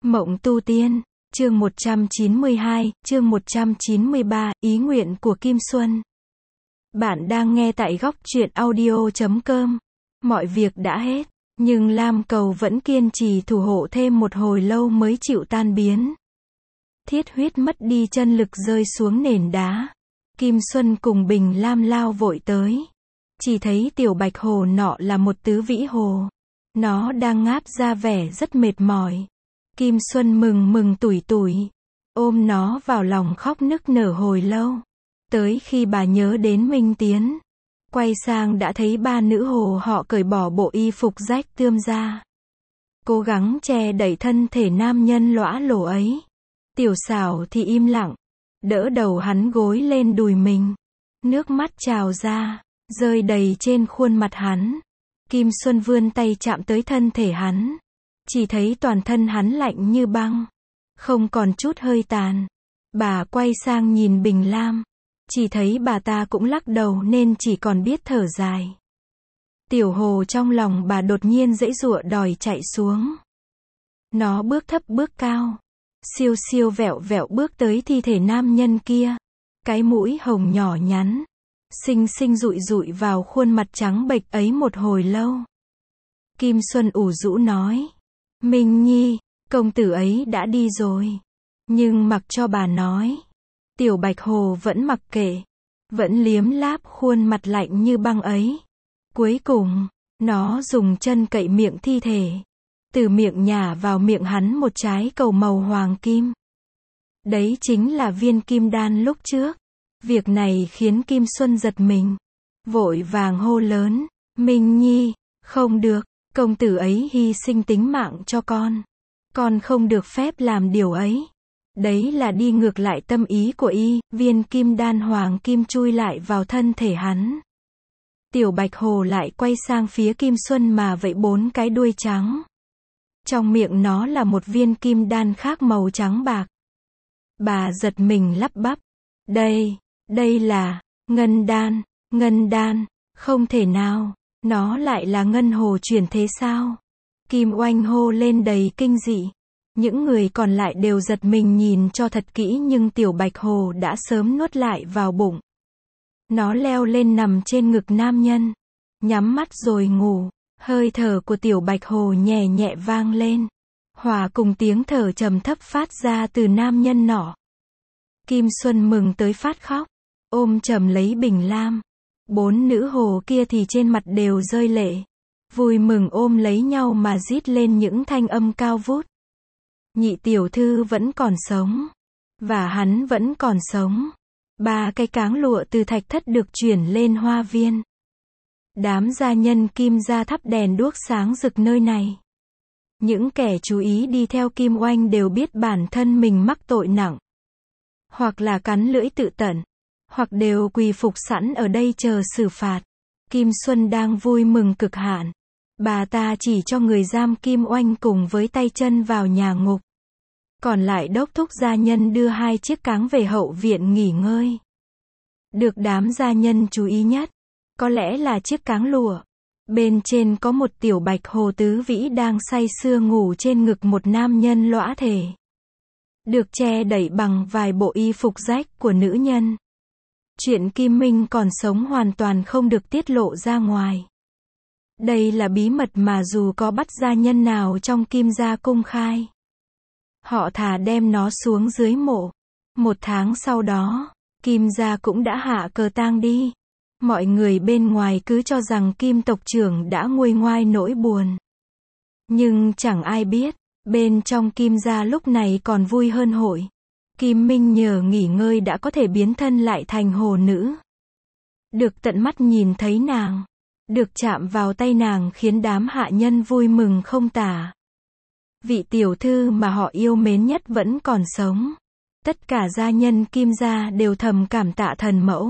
Mộng tu tiên, chương 192, chương 193, ý nguyện của Kim Xuân. Bạn đang nghe tại góc truyện audio.com. Mọi việc đã hết, nhưng Lam Cầu vẫn kiên trì thủ hộ thêm một hồi lâu mới chịu tan biến. Thiết huyết mất đi chân lực rơi xuống nền đá. Kim Xuân cùng Bình Lam lao vội tới. Chỉ thấy tiểu bạch hồ nọ là một tứ vĩ hồ. Nó đang ngáp ra vẻ rất mệt mỏi. Kim Xuân mừng tủi tủi, ôm nó vào lòng khóc nức nở hồi lâu. Tới khi bà nhớ đến Minh Tiến, quay sang đã thấy ba nữ hồ họ cởi bỏ bộ y phục rách tươm ra. Cố gắng che đậy thân thể nam nhân lõa lồ ấy. Tiểu Xảo thì im lặng, đỡ đầu hắn gối lên đùi mình. Nước mắt trào ra, rơi đầy trên khuôn mặt hắn. Kim Xuân vươn tay chạm tới thân thể hắn. Chỉ thấy toàn thân hắn lạnh như băng, không còn chút hơi tàn. Bà quay sang nhìn Bình Lam, chỉ thấy bà ta cũng lắc đầu nên chỉ còn biết thở dài. Tiểu hồ trong lòng bà đột nhiên giãy giụa đòi chạy xuống. Nó bước thấp bước cao, siêu siêu vẹo vẹo bước tới thi thể nam nhân kia. Cái mũi hồng nhỏ nhắn, xinh xinh dụi dụi vào khuôn mặt trắng bệch ấy một hồi lâu. Kim Xuân ủ rũ nói. Minh Nhi, công tử ấy đã đi rồi. Nhưng mặc cho bà nói, tiểu bạch hồ vẫn mặc kệ, vẫn liếm láp khuôn mặt lạnh như băng ấy. Cuối cùng, nó dùng chân cậy miệng thi thể, từ miệng nhả vào miệng hắn một trái cầu màu hoàng kim. Đấy chính là viên kim đan lúc trước. Việc này khiến Kim Xuân giật mình, vội vàng hô lớn, Minh Nhi, không được. Công tử ấy hy sinh tính mạng cho con không được phép làm điều ấy. Đấy là đi ngược lại tâm ý của y. Viên kim đan hoàng kim chui lại vào thân thể hắn. Tiểu bạch hồ lại quay sang phía Kim Xuân mà vẫy bốn cái đuôi trắng. Trong miệng nó là một viên kim đan khác màu trắng bạc. Bà giật mình lắp bắp. Đây là ngân đan, không thể nào. Nó lại là ngân hồ chuyển thế sao? Kim Oanh hô lên đầy kinh dị. Những người còn lại đều giật mình nhìn cho thật kỹ nhưng tiểu bạch hồ đã sớm nuốt lại vào bụng. Nó leo lên nằm trên ngực nam nhân, nhắm mắt rồi ngủ. Hơi thở của tiểu bạch hồ nhẹ nhẹ vang lên, hòa cùng tiếng thở trầm thấp phát ra từ nam nhân nọ. Kim Xuân mừng tới phát khóc, ôm chầm lấy Bình Lam. Bốn nữ hồ kia thì trên mặt đều rơi lệ, vui mừng ôm lấy nhau mà rít lên những thanh âm cao vút. Nhị tiểu thư vẫn còn sống, và hắn vẫn còn sống. Ba cái cáng lụa từ thạch thất được chuyển lên hoa viên. Đám gia nhân Kim gia thắp đèn đuốc sáng rực nơi này. Những kẻ chú ý đi theo Kim Oanh đều biết bản thân mình mắc tội nặng, hoặc là cắn lưỡi tự tận, hoặc đều quỳ phục sẵn ở đây chờ xử phạt. Kim Xuân đang vui mừng cực hạn. Bà ta chỉ cho người giam Kim Oanh cùng với tay chân vào nhà ngục. Còn lại đốc thúc gia nhân đưa hai chiếc cáng về hậu viện nghỉ ngơi. Được đám gia nhân chú ý nhất, có lẽ là chiếc cáng lụa. Bên trên có một tiểu bạch hồ tứ vĩ đang say sưa ngủ trên ngực một nam nhân lõa thể. Được che đậy bằng vài bộ y phục rách của nữ nhân. Chuyện Kim Minh còn sống hoàn toàn không được tiết lộ ra ngoài. Đây là bí mật mà dù có bắt gia nhân nào trong Kim gia công khai, họ thà đem nó xuống dưới mộ. 1 tháng sau đó, Kim gia cũng đã hạ cờ tang đi. Mọi người bên ngoài cứ cho rằng Kim tộc trưởng đã nguôi ngoai nỗi buồn. Nhưng chẳng ai biết, bên trong Kim gia lúc này còn vui hơn hội. Kim Minh nhờ nghỉ ngơi đã có thể biến thân lại thành hồ nữ. Được tận mắt nhìn thấy nàng, được chạm vào tay nàng khiến đám hạ nhân vui mừng không tả. Vị tiểu thư mà họ yêu mến nhất vẫn còn sống. Tất cả gia nhân Kim gia đều thầm cảm tạ thần mẫu.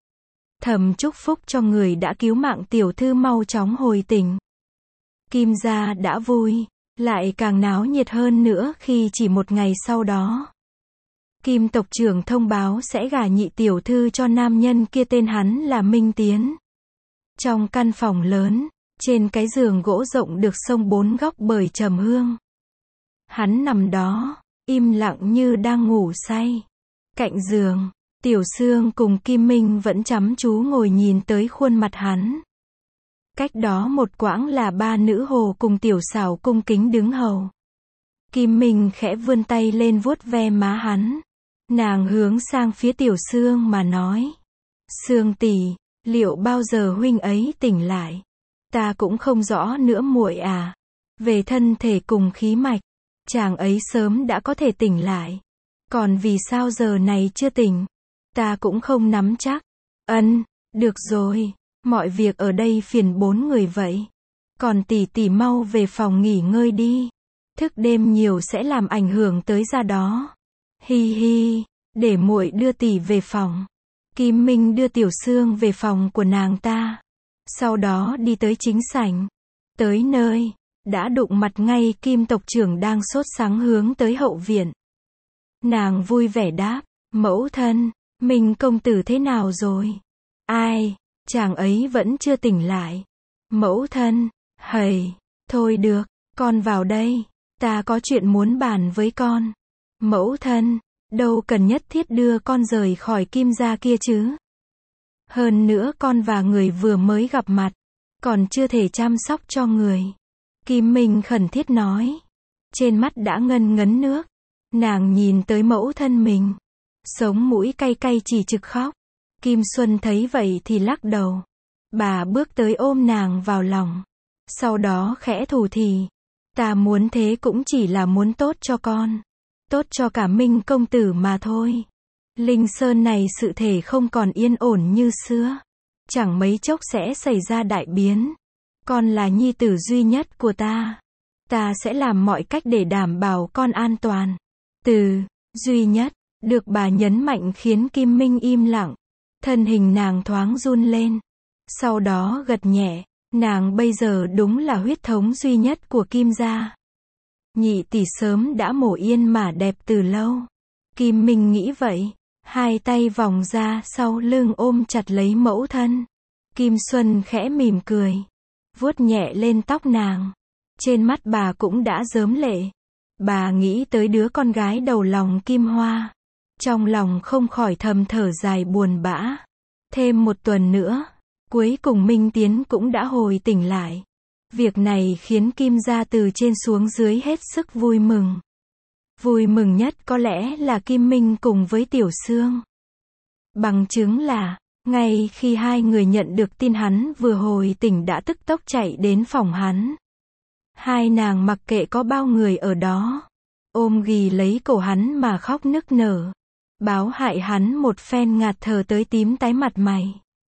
Thầm chúc phúc cho người đã cứu mạng tiểu thư mau chóng hồi tỉnh. Kim gia đã vui, lại càng náo nhiệt hơn nữa khi chỉ 1 ngày sau đó, Kim tộc trưởng thông báo sẽ gả nhị tiểu thư cho nam nhân kia, tên hắn là Minh Tiến. Trong căn phòng lớn, trên cái giường gỗ rộng được xông 4 góc bởi trầm hương. Hắn nằm đó, im lặng như đang ngủ say. Cạnh giường, Tiểu Sương cùng Kim Minh vẫn chăm chú ngồi nhìn tới khuôn mặt hắn. Cách đó một quãng là ba nữ hồ cùng Tiểu Sảo cung kính đứng hầu. Kim Minh khẽ vươn tay lên vuốt ve má hắn. Nàng hướng sang phía Tiểu Sương mà nói. Sương tỷ, liệu bao giờ huynh ấy tỉnh lại? Ta cũng không rõ nữa muội à. Về thân thể cùng khí mạch, chàng ấy sớm đã có thể tỉnh lại. Còn vì sao giờ này chưa tỉnh? Ta cũng không nắm chắc. Được rồi, mọi việc ở đây phiền 4 người vậy. Còn tỷ tỷ mau về phòng nghỉ ngơi đi. Thức đêm nhiều sẽ làm ảnh hưởng tới da đó. Hi hi, để muội đưa tỷ về phòng. Kim Minh đưa Tiểu Sương về phòng của nàng ta. Sau đó đi tới chính sảnh. Tới nơi, đã đụng mặt ngay Kim tộc trưởng đang sốt sắng hướng tới hậu viện. Nàng vui vẻ đáp, mẫu thân, Minh công tử thế nào rồi? Ai, chàng ấy vẫn chưa tỉnh lại. Mẫu thân, hầy, thôi được, con vào đây, ta có chuyện muốn bàn với con. Mẫu thân, đâu cần nhất thiết đưa con rời khỏi Kim gia kia chứ. Hơn nữa con và người vừa mới gặp mặt, còn chưa thể chăm sóc cho người. Kim Minh khẩn thiết nói. Trên mắt đã ngân ngấn nước. Nàng nhìn tới mẫu thân mình. Sống mũi cay cay chỉ trực khóc. Kim Xuân thấy vậy thì lắc đầu. Bà bước tới ôm nàng vào lòng. Sau đó khẽ thủ thỉ. Ta muốn thế cũng chỉ là muốn tốt cho con. Tốt cho cả Minh công tử mà thôi. Linh Sơn này sự thể không còn yên ổn như xưa. Chẳng mấy chốc sẽ xảy ra đại biến. Con là nhi tử duy nhất của ta. Ta sẽ làm mọi cách để đảm bảo con an toàn. Từ duy nhất được bà nhấn mạnh khiến Kim Minh im lặng. Thân hình nàng thoáng run lên. Sau đó gật nhẹ. Nàng bây giờ đúng là huyết thống duy nhất của Kim gia. Nhị tỷ sớm đã mổ yên mà đẹp từ lâu. Kim Minh nghĩ vậy. Hai tay vòng ra sau lưng ôm chặt lấy mẫu thân. Kim Xuân khẽ mỉm cười. Vuốt nhẹ lên tóc nàng. Trên mắt bà cũng đã rớm lệ. Bà nghĩ tới đứa con gái đầu lòng Kim Hoa. Trong lòng không khỏi thầm thở dài buồn bã. Thêm một tuần nữa, cuối cùng Minh Tiến cũng đã hồi tỉnh lại. Việc này khiến Kim gia từ trên xuống dưới hết sức vui mừng. Vui mừng nhất có lẽ là Kim Minh cùng với Tiểu Sương. Bằng chứng là, ngay khi hai người nhận được tin hắn vừa hồi tỉnh đã tức tốc chạy đến phòng hắn. Hai nàng mặc kệ có bao người ở đó, ôm ghì lấy cổ hắn mà khóc nức nở. Báo hại hắn một phen ngạt thở tới tím tái mặt mày.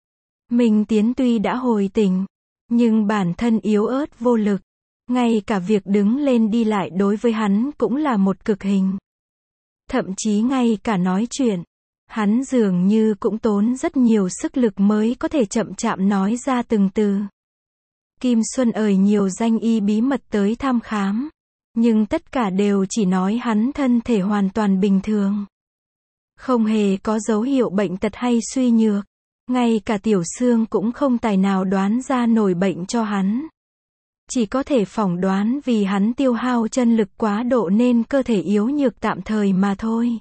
Minh Tiến tuy đã hồi tỉnh, nhưng bản thân yếu ớt vô lực. Ngay cả việc đứng lên đi lại đối với hắn cũng là một cực hình. Thậm chí ngay cả nói chuyện, hắn dường như cũng tốn rất nhiều sức lực mới có thể chậm chạp nói ra từng từ. Kim Xuân ời nhiều danh y bí mật tới thăm khám, nhưng tất cả đều chỉ nói hắn thân thể hoàn toàn bình thường. Không hề có dấu hiệu bệnh tật hay suy nhược. Ngay cả Tiểu Sương cũng không tài nào đoán ra nổi bệnh cho hắn. Chỉ có thể phỏng đoán vì hắn tiêu hao chân lực quá độ nên cơ thể yếu nhược tạm thời mà thôi.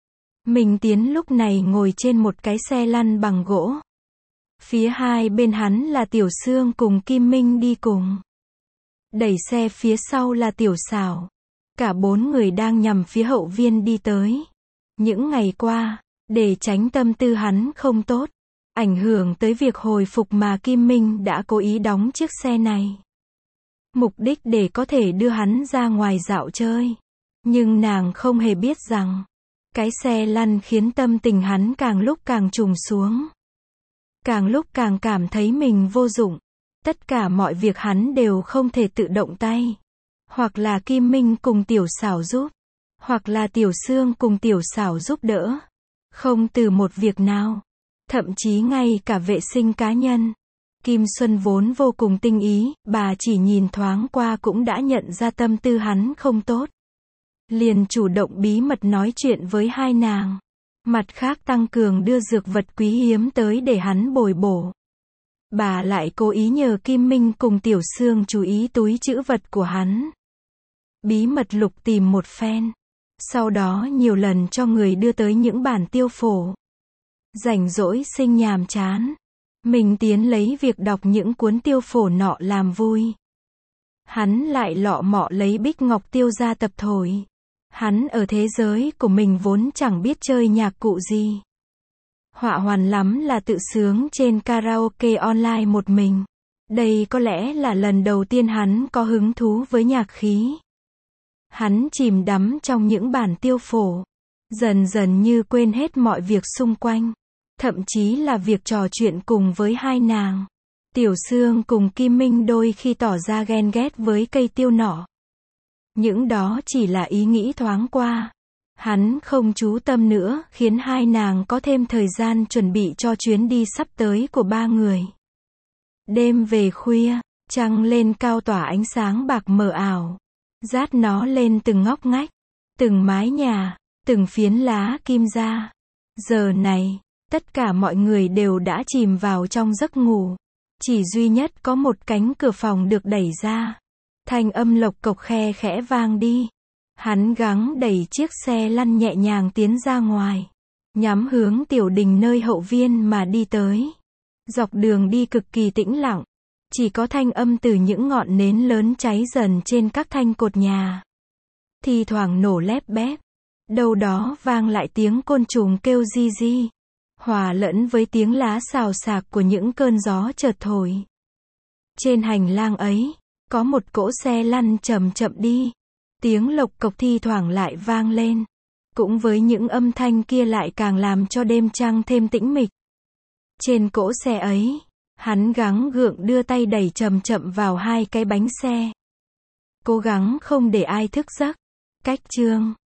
Minh Tiến lúc này ngồi trên một cái xe lăn bằng gỗ. Phía hai bên hắn là Tiểu Sương cùng Kim Minh đi cùng. Đẩy xe phía sau là Tiểu Sảo. Cả 4 người đang nhằm phía hậu viên đi tới. Những ngày qua, để tránh tâm tư hắn không tốt, ảnh hưởng tới việc hồi phục mà Kim Minh đã cố ý đóng chiếc xe này. Mục đích để có thể đưa hắn ra ngoài dạo chơi. Nhưng nàng không hề biết rằng, cái xe lăn khiến tâm tình hắn càng lúc càng trùng xuống. Càng lúc càng cảm thấy mình vô dụng. Tất cả mọi việc hắn đều không thể tự động tay. Hoặc là Kim Minh cùng Tiểu Sảo giúp. Hoặc là Tiểu Sương cùng Tiểu Sảo giúp đỡ. Không từ một việc nào. Thậm chí ngay cả vệ sinh cá nhân. Kim Xuân vốn vô cùng tinh ý, bà chỉ nhìn thoáng qua cũng đã nhận ra tâm tư hắn không tốt. Liền chủ động bí mật nói chuyện với hai nàng. Mặt khác tăng cường đưa dược vật quý hiếm tới để hắn bồi bổ. Bà lại cố ý nhờ Kim Minh cùng Tiểu Sương chú ý túi trữ vật của hắn. bí mật lục tìm một phen. Sau đó nhiều lần cho người đưa tới những bản tiêu phổ. Rảnh rỗi sinh nhàm chán, mình tiến lấy việc đọc những cuốn tiêu phổ nọ làm vui. Hắn lại lọ mọ lấy bích ngọc tiêu ra tập thổi. Hắn ở thế giới của mình vốn chẳng biết chơi nhạc cụ gì. Họa hoàn lắm là tự sướng trên karaoke online một mình. Đây có lẽ là lần đầu tiên hắn có hứng thú với nhạc khí. Hắn chìm đắm trong những bản tiêu phổ. Dần dần như quên hết mọi việc xung quanh. Thậm chí là việc trò chuyện cùng với hai nàng. Tiểu Sương cùng Kim Minh đôi khi tỏ ra ghen ghét với cây tiêu nọ. Những đó chỉ là ý nghĩ thoáng qua. Hắn không chú tâm nữa, khiến hai nàng có thêm thời gian chuẩn bị cho chuyến đi sắp tới của ba người. Đêm về khuya, trăng lên cao tỏa ánh sáng bạc mờ ảo. Dát nó lên từng ngóc ngách, từng mái nhà, từng phiến lá kim ra. Giờ này, tất cả mọi người đều đã chìm vào trong giấc ngủ. Chỉ duy nhất có một cánh cửa phòng được đẩy ra. Thanh âm lộc cộc khe khẽ vang đi. Hắn gắng đẩy chiếc xe lăn nhẹ nhàng tiến ra ngoài. Nhắm hướng tiểu đình nơi hậu viên mà đi tới. Dọc đường đi cực kỳ tĩnh lặng. Chỉ có thanh âm từ những ngọn nến lớn cháy dần trên các thanh cột nhà. Thi thoảng nổ lép bép. Đâu đó vang lại tiếng côn trùng kêu ri ri. Hòa lẫn với tiếng lá xào xạc của những cơn gió chợt thổi. Trên hành lang ấy, có một cỗ xe lăn chậm chậm đi. Tiếng lộc cộc thi thoảng lại vang lên. Cũng với những âm thanh kia lại càng làm cho đêm trăng thêm tĩnh mịch. Trên cỗ xe ấy, hắn gắng gượng đưa tay đẩy chậm chậm vào hai cái bánh xe. Cố gắng không để ai thức giấc. Cách chương